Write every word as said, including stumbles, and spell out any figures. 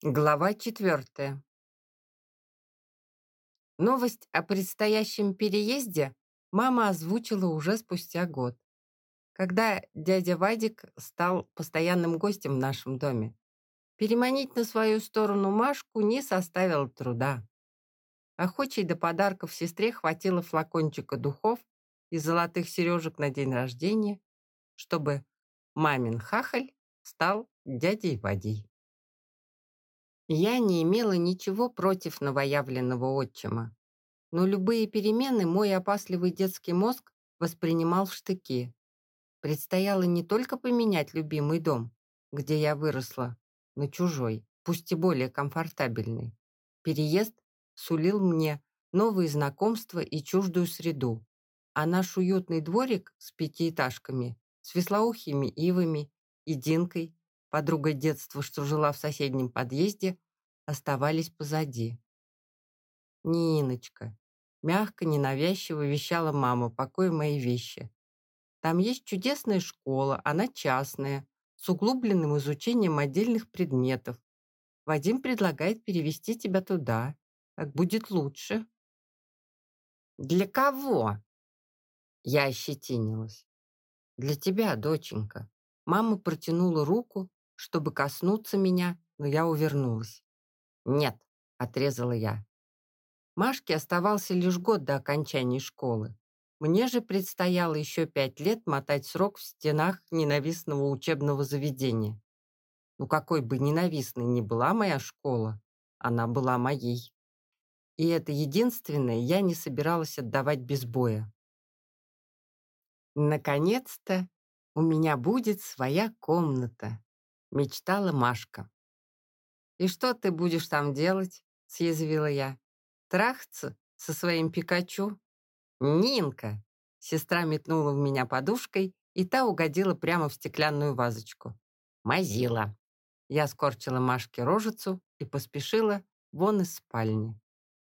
Глава четвертая. Новость о предстоящем переезде мама озвучила уже спустя год, когда дядя Вадик стал постоянным гостем в нашем доме. Переманить на свою сторону Машку не составило труда. Охочей до подарков сестре хватило флакончика духов и золотых сережек на день рождения, чтобы мамин хахаль стал дядей Вадей. Я не имела ничего против новоявленного отчима, но любые перемены мой опасливый детский мозг воспринимал в штыки. Предстояло не только поменять любимый дом, где я выросла, на чужой, пусть и более комфортабельный. Переезд сулил мне новые знакомства и чуждую среду, а наш уютный дворик с пятиэтажками, с вислоухими ивами и Динкой, подругой детства, что жила в соседнем подъезде, оставались позади. «Ниночка», — мягко, ненавязчиво вещала мама, пакуя мои вещи. «Там есть чудесная школа, она частная, с углубленным изучением отдельных предметов. Вадим предлагает перевести тебя туда. Так будет лучше». «Для кого?» Я ощетинилась. «Для тебя, доченька». Мама протянула руку, чтобы коснуться меня, но я увернулась. «Нет», — отрезала я. Машке оставался лишь год до окончания школы. Мне же предстояло еще пять лет мотать срок в стенах ненавистного учебного заведения. Ну, какой бы ненавистной ни была моя школа, она была моей. И это единственное я не собиралась отдавать без боя. «Наконец-то у меня будет своя комната», — мечтала Машка. «И что ты будешь там делать?» — съязвила я. «Трахаться со своим Пикачу?» «Нинка!» — сестра метнула в меня подушкой, и та угодила прямо в стеклянную вазочку. «Мазила!» Я скорчила Машке рожицу и поспешила вон из спальни.